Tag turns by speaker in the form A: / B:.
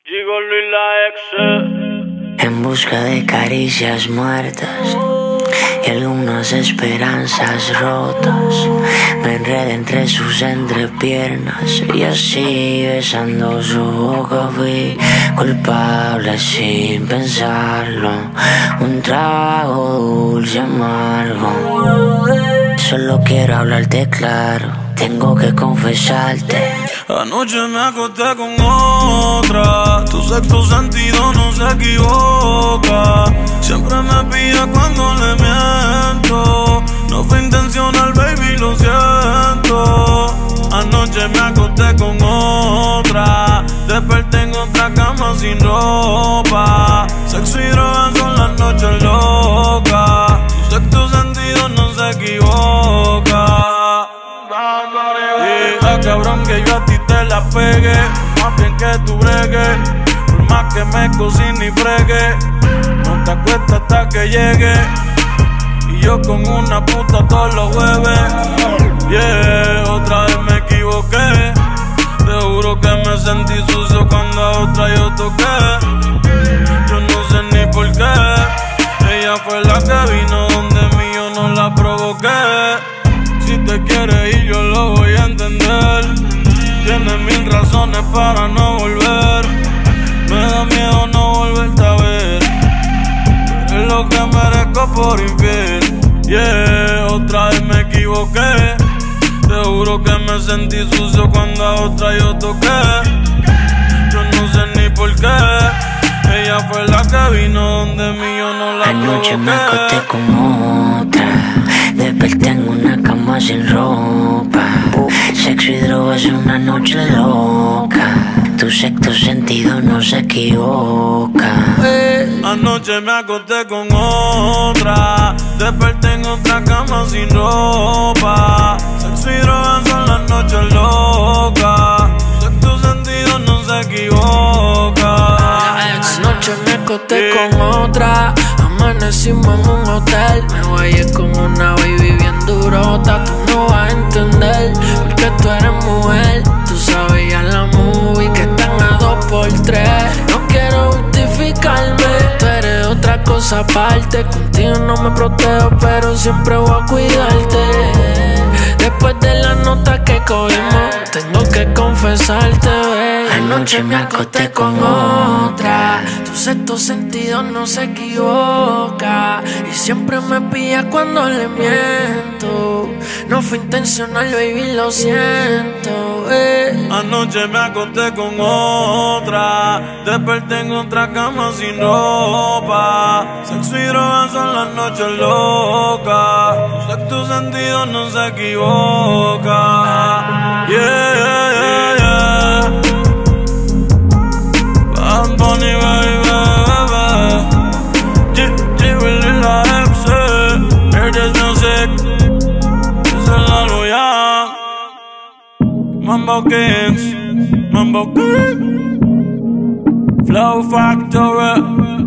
A: Gigolo y la ex.
B: En busca de caricias muertas y algunas esperanzas rotas, me enredé entre sus entrepiernas y así besando su boca fui culpable sin pensarlo. Un trago dulce amargo. Solo quiero hablarte claro, tengo que confesarte.
C: Anoche me acosté con otra, tu sexto sentido no se equivoca. Siempre me pilla cuando le miento. No fue intencional, baby, lo siento. Anoche me acosté con otra, desperté en otra cama sin ropa. Sexo y drogas son las noches locas. Tu sexto sentido no se equivoca. Está cabrón que yo a ti te la pegue, más bien que tú bregues. Por más que me cocine y fregue, no te acuestas hasta que llegue. Y yo con una puta todos los jueves. Yeah, otra vez me equivoqué. Te juro que me sentí sucio cuando a otra yo toqué. Yo no sé ni por qué. Ella fue la que vino donde mí, yo no la provoqué. Si te quieres ir yo lo voy a entender. Tienes mil razones para no volver. Me da miedo no volverte a ver. Es lo que merezco por infiel. Yeah, otra vez me equivoqué. Te juro que me sentí sucio cuando a otra yo toqué. Yo no sé ni por qué. Ella fue la que vino donde mí, yo no la provoqué.
B: Anoche me acosté con otra, desperté en una cama sin ropa. Sexo y drogas una noche loca. Tu sexto sentido no se equivoca.
C: Anoche me acosté con otra, desperté en otra cama sin ropa. Sexo y drogas son las noches locas. Tu sexto sentido no se equivoca.
D: Anoche me acosté con otra, amanecimos en un hotel. Me guayé con una baby bien durota. Tú no vas a entender, porque tú eres mujer. Tú sabes ya la movie que están a 2x3. No quiero justificarme, tú eres otra cosa aparte. Contigo no me protejo, pero siempre voy a cuidarte. Después de la nota que cogimos, tengo que confesarte, baby.
B: Anoche me acosté con otra,
D: tu sexto sentido no se equivoca. Y siempre me pilla cuando le miento. No fue intencional, baby, lo siento.
C: Anoche me acosté con otra, desperté en otra cama sin ropa. Sexo y drogas son las noches locas. Tu sexto sentido no se equivoca. Yeah. Bad Bunny, baby. Gigolo y la ex. Hear this music. Esa es la Loyang. Mambo Kings. Flow Factory.